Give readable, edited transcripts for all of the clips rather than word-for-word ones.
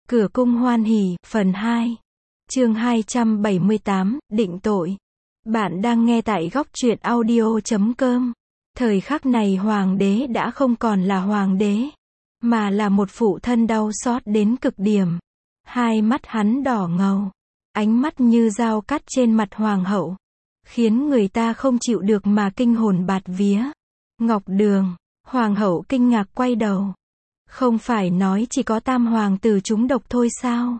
Cửa cung hoan hỉ, phần 2. Chương 278, định tội. Bạn đang nghe tại góc truyện audio.com. Thời khắc này hoàng đế đã không còn là hoàng đế, mà là một phụ thân đau xót đến cực điểm. Hai mắt hắn đỏ ngầu, ánh mắt như dao cắt trên mặt hoàng hậu, khiến người ta không chịu được mà kinh hồn bạt vía. Ngọc Đường, hoàng hậu kinh ngạc quay đầu. Không phải nói chỉ có tam hoàng tử trúng độc thôi sao?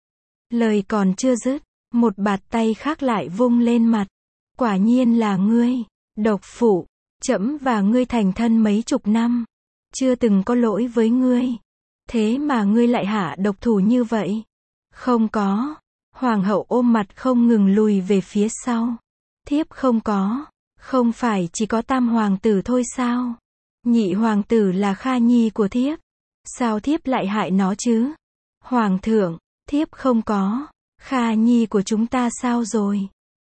Lời còn chưa dứt, một bạt tay khác lại vung lên mặt. Quả nhiên là ngươi, độc phụ, trẫm và ngươi thành thân mấy chục năm, chưa từng có lỗi với ngươi. Thế mà ngươi lại hạ độc thủ như vậy? Không có. Hoàng hậu ôm mặt không ngừng lùi về phía sau. Thiếp không có. Không phải chỉ có tam hoàng tử thôi sao? Nhị hoàng tử là Kha Nhi của thiếp. Sao thiếp lại hại nó chứ? Hoàng thượng, thiếp không có. Kha Nhi của chúng ta sao rồi?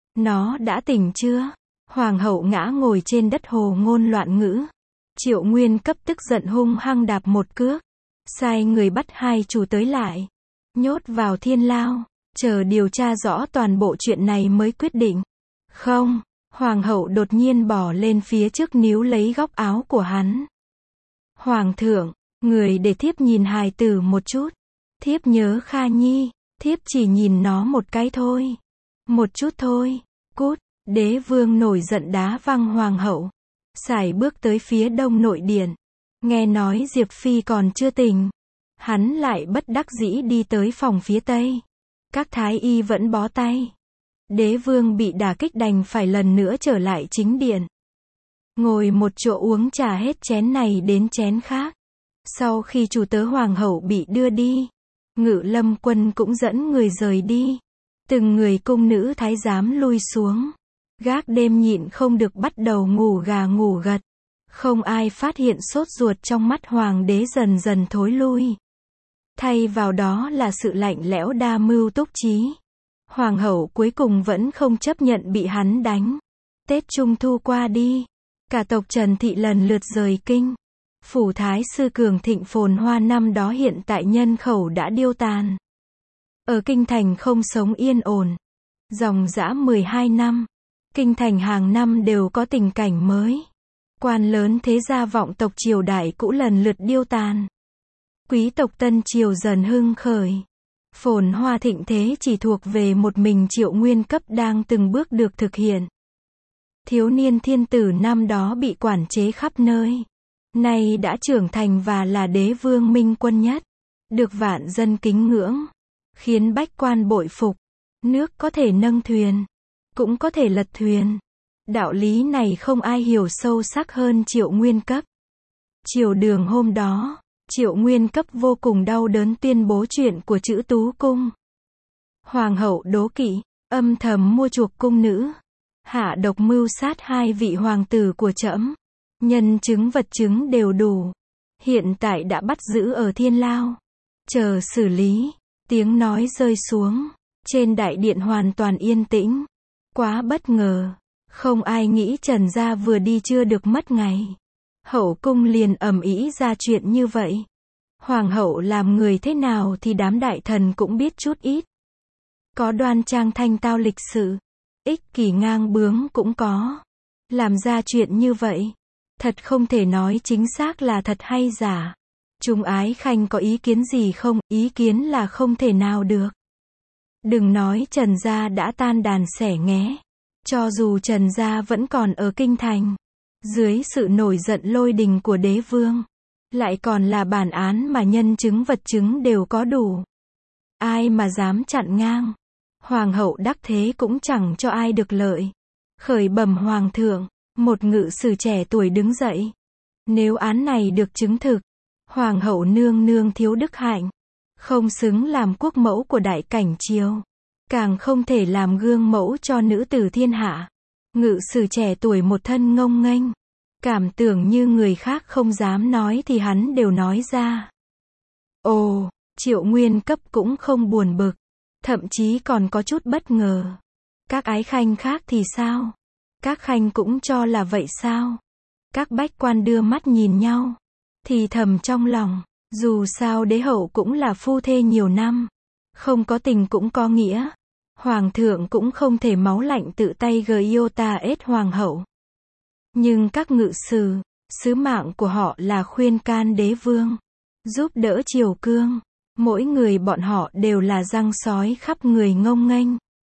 Nó đã tỉnh chưa? Hoàng hậu ngã ngồi trên đất hồ ngôn loạn ngữ. Triệu Nguyên Cấp tức giận hung hăng đạp một cước, sai người bắt hai chủ tới lại, nhốt vào thiên lao, chờ điều tra rõ toàn bộ chuyện này mới quyết định. Không, hoàng hậu đột nhiên bỏ lên phía trước níu lấy góc áo của hắn. Hoàng thượng, người để thiếp nhìn hài tử một chút. Thiếp nhớ Kha Nhi, thiếp chỉ nhìn nó một cái thôi. Một chút thôi, cút. Đế vương nổi giận đá văng hoàng hậu, sải bước tới phía đông nội điện. Nghe nói Diệp Phi còn chưa tỉnh, hắn lại bất đắc dĩ đi tới phòng phía tây. Các thái y vẫn bó tay. Đế vương bị đả kích đành phải lần nữa trở lại chính điện. Ngồi một chỗ uống trà hết chén này đến chén khác. Sau khi chủ tớ hoàng hậu bị đưa đi, Ngự Lâm quân cũng dẫn người rời đi. Từng người cung nữ thái giám lui xuống. Gác đêm nhịn không được bắt đầu ngủ gà ngủ gật. Không ai phát hiện sốt ruột trong mắt hoàng đế dần dần thối lui. Thay vào đó là sự lạnh lẽo đa mưu túc trí. Hoàng hậu cuối cùng vẫn không chấp nhận bị hắn đánh. Tết Trung Thu qua đi, cả tộc Trần Thị lần lượt rời kinh. Phủ Thái sư cường thịnh phồn hoa năm đó hiện tại nhân khẩu đã điêu tàn. Ở kinh thành không sống yên ổn. Dòng dã 12 năm, kinh thành hàng năm đều có tình cảnh mới. Quan lớn thế gia vọng tộc triều đại cũ lần lượt điêu tàn. Quý tộc tân triều dần hưng khởi. Phồn hoa thịnh thế chỉ thuộc về một mình Triệu Nguyên Cấp đang từng bước được thực hiện. Thiếu niên thiên tử năm đó bị quản chế khắp nơi, nay đã trưởng thành và là đế vương minh quân nhất, được vạn dân kính ngưỡng, khiến bách quan bội phục. Nước có thể nâng thuyền, cũng có thể lật thuyền. Đạo lý này không ai hiểu sâu sắc hơn Triệu Nguyên Cấp. Triều đường hôm đó, Triệu Nguyên Cấp vô cùng đau đớn tuyên bố chuyện của Trữ Tú Cung. Hoàng hậu đố kỵ, âm thầm mua chuộc cung nữ, hạ độc mưu sát hai vị hoàng tử của trẫm. Nhân chứng vật chứng đều đủ. Hiện tại đã bắt giữ ở thiên lao, chờ xử lý. Tiếng nói rơi xuống, trên đại điện hoàn toàn yên tĩnh. Quá bất ngờ, không ai nghĩ Trần gia vừa đi chưa được mất ngày, hậu cung liền ầm ĩ ra chuyện như vậy. Hoàng hậu làm người thế nào thì đám đại thần cũng biết chút ít. Có đoan trang thanh tao lịch sự, ích kỷ ngang bướng cũng có. Làm ra chuyện như vậy, thật không thể nói chính xác là thật hay giả. Trung Ái Khanh có ý kiến gì không? Ý kiến là không thể nào được. Đừng nói Trần gia đã tan đàn xẻ nghé. Cho dù Trần gia vẫn còn ở kinh thành, dưới sự nổi giận lôi đình của đế vương, lại còn là bản án mà nhân chứng vật chứng đều có đủ. Ai mà dám chặn ngang? Hoàng hậu đắc thế cũng chẳng cho ai được lợi. Khởi bẩm hoàng thượng, một ngự sử trẻ tuổi đứng dậy. Nếu án này được chứng thực, hoàng hậu nương nương thiếu đức hạnh, không xứng làm quốc mẫu của đại cảnh triều, càng không thể làm gương mẫu cho nữ tử thiên hạ. Ngự sử trẻ tuổi một thân ngông nghênh, cảm tưởng như người khác không dám nói thì hắn đều nói ra. Ồ, Triệu Nguyên Cấp cũng không buồn bực, thậm chí còn có chút bất ngờ. Các ái khanh khác thì sao? Các khanh cũng cho là vậy sao? Các bách quan đưa mắt nhìn nhau, thì thầm trong lòng, Dù sao đế hậu cũng là phu thê nhiều năm. Không có tình cũng có nghĩa. Hoàng thượng cũng không thể máu lạnh tự tay Giothaet hoàng hậu. Nhưng các ngự sử, sứ mạng của họ là khuyên can đế vương, giúp đỡ triều cương. Mỗi người bọn họ đều là răng sói khắp người ngông nghênh.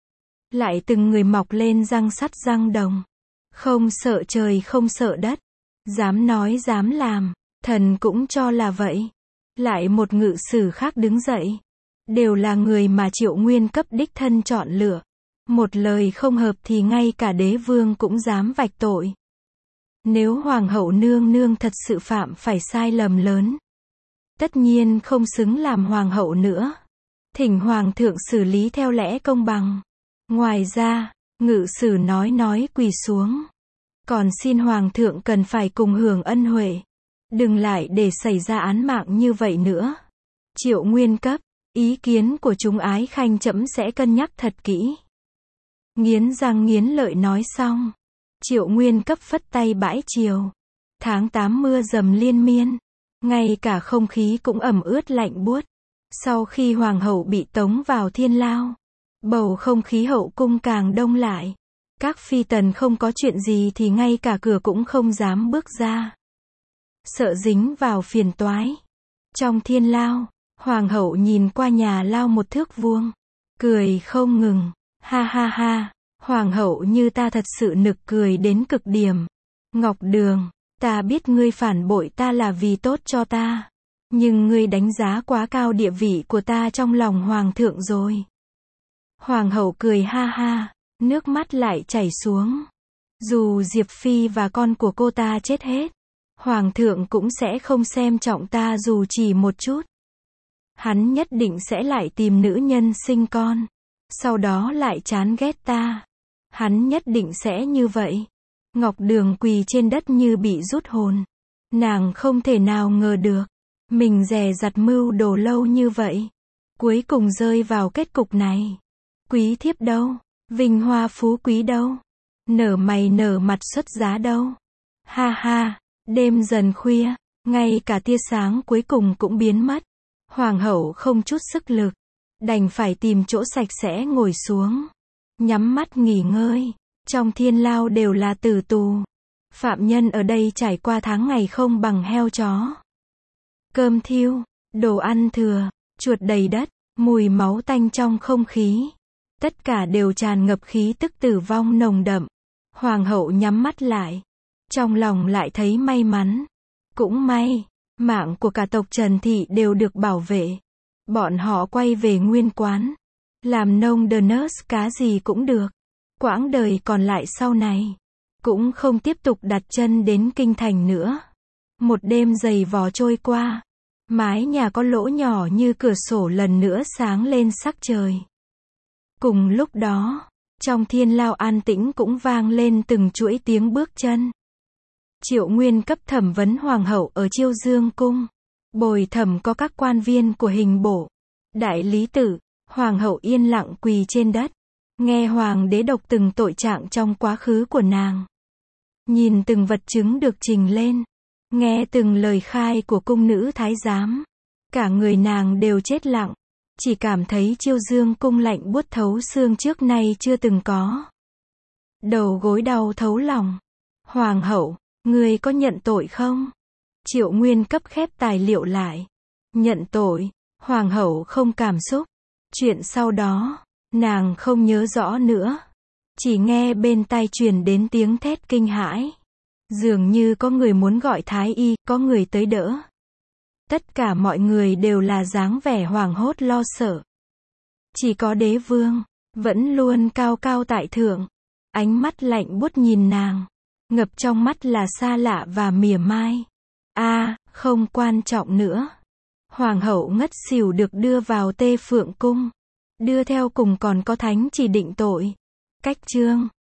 Lại từng người mọc lên răng sắt răng đồng. Không sợ trời không sợ đất. Dám nói dám làm. Thần cũng cho là vậy. Lại một ngự sử khác đứng dậy. Đều là người mà Triệu Nguyên cấp đích thân chọn lựa. Một lời không hợp thì ngay cả đế vương cũng dám vạch tội. Nếu hoàng hậu nương nương thật sự phạm phải sai lầm lớn, tất nhiên không xứng làm hoàng hậu nữa. Thỉnh hoàng thượng xử lý theo lẽ công bằng. Ngoài ra, ngự sử nói quỳ xuống. Còn xin hoàng thượng cần phải cùng hưởng ân huệ. Đừng lại để xảy ra án mạng như vậy nữa. Triệu Nguyên cấp, ý kiến của chúng ái khanh trẫm sẽ cân nhắc thật kỹ. Nghiến răng nghiến lợi nói xong. Triệu Nguyên cấp phất tay bãi triều. Tháng 8 mưa dầm liên miên. Ngay cả không khí cũng ẩm ướt lạnh buốt. Sau khi hoàng hậu bị tống vào thiên lao, bầu không khí hậu cung càng đông lại. Các phi tần không có chuyện gì thì ngay cả cửa cũng không dám bước ra. Sợ dính vào phiền toái. Trong thiên lao, hoàng hậu nhìn qua nhà lao một thước vuông. Cười không ngừng. Ha ha ha. Hoàng hậu như ta thật sự nực cười đến cực điểm. Ngọc Đường, ta biết ngươi phản bội ta là vì tốt cho ta. Nhưng ngươi đánh giá quá cao địa vị của ta trong lòng hoàng thượng rồi. Hoàng hậu cười ha ha, nước mắt lại chảy xuống. Dù Diệp Phi và con của cô ta chết hết, hoàng thượng cũng sẽ không xem trọng ta dù chỉ một chút. Hắn nhất định sẽ lại tìm nữ nhân sinh con. Sau đó lại chán ghét ta. Hắn nhất định sẽ như vậy. Ngọc Đường quỳ trên đất như bị rút hồn. Nàng không thể nào ngờ được. Mình dè dặt mưu đồ lâu như vậy. Cuối cùng rơi vào kết cục này. Quý thiếp đâu? Vinh hoa phú quý đâu? Nở mày nở mặt xuất giá đâu? Ha ha, đêm dần khuya, ngay cả tia sáng cuối cùng cũng biến mất. Hoàng hậu không chút sức lực. Đành phải tìm chỗ sạch sẽ ngồi xuống. Nhắm mắt nghỉ ngơi. Trong thiên lao đều là tử tù. Phạm nhân ở đây trải qua tháng ngày không bằng heo chó. Cơm thiêu, đồ ăn thừa, chuột đầy đất, mùi máu tanh trong không khí. Tất cả đều tràn ngập khí tức tử vong nồng đậm. Hoàng hậu nhắm mắt lại. Trong lòng lại thấy may mắn. Cũng may, mạng của cả tộc Trần Thị đều được bảo vệ. Bọn họ quay về nguyên quán. Làm nông the nurse cá gì cũng được. Quãng đời còn lại sau này. Cũng không tiếp tục đặt chân đến kinh thành nữa. Một đêm dày vò trôi qua. Mái nhà có lỗ nhỏ như cửa sổ lần nữa sáng lên sắc trời. Cùng lúc đó, trong thiên lao an tĩnh cũng vang lên từng chuỗi tiếng bước chân. Triệu Nguyên cấp thẩm vấn hoàng hậu ở Chiêu Dương cung. Bồi thẩm có các quan viên của hình bộ. Đại lý tự, hoàng hậu yên lặng quỳ trên đất. Nghe hoàng đế đọc từng tội trạng trong quá khứ của nàng. Nhìn từng vật chứng được trình lên. Nghe từng lời khai của cung nữ thái giám. Cả người nàng đều chết lặng. Chỉ cảm thấy Chiêu Dương cung lạnh buốt thấu xương trước nay chưa từng có. Đầu gối đau thấu lòng. Hoàng hậu, ngươi có nhận tội không? Triệu Nguyên cấp khép tài liệu lại. Nhận tội. Hoàng hậu không cảm xúc. Chuyện sau đó, nàng không nhớ rõ nữa. Chỉ nghe bên tai truyền đến tiếng thét kinh hãi. Dường như có người muốn gọi thái y, có người tới đỡ. Tất cả mọi người đều là dáng vẻ hoảng hốt lo sợ. Chỉ có đế vương, vẫn luôn cao cao tại thượng. Ánh mắt lạnh buốt nhìn nàng. Ngập trong mắt là xa lạ và mỉa mai. Không quan trọng nữa. Hoàng hậu ngất xỉu được đưa vào Tê Phượng cung. Đưa theo cùng còn có thánh chỉ định tội. Cách chương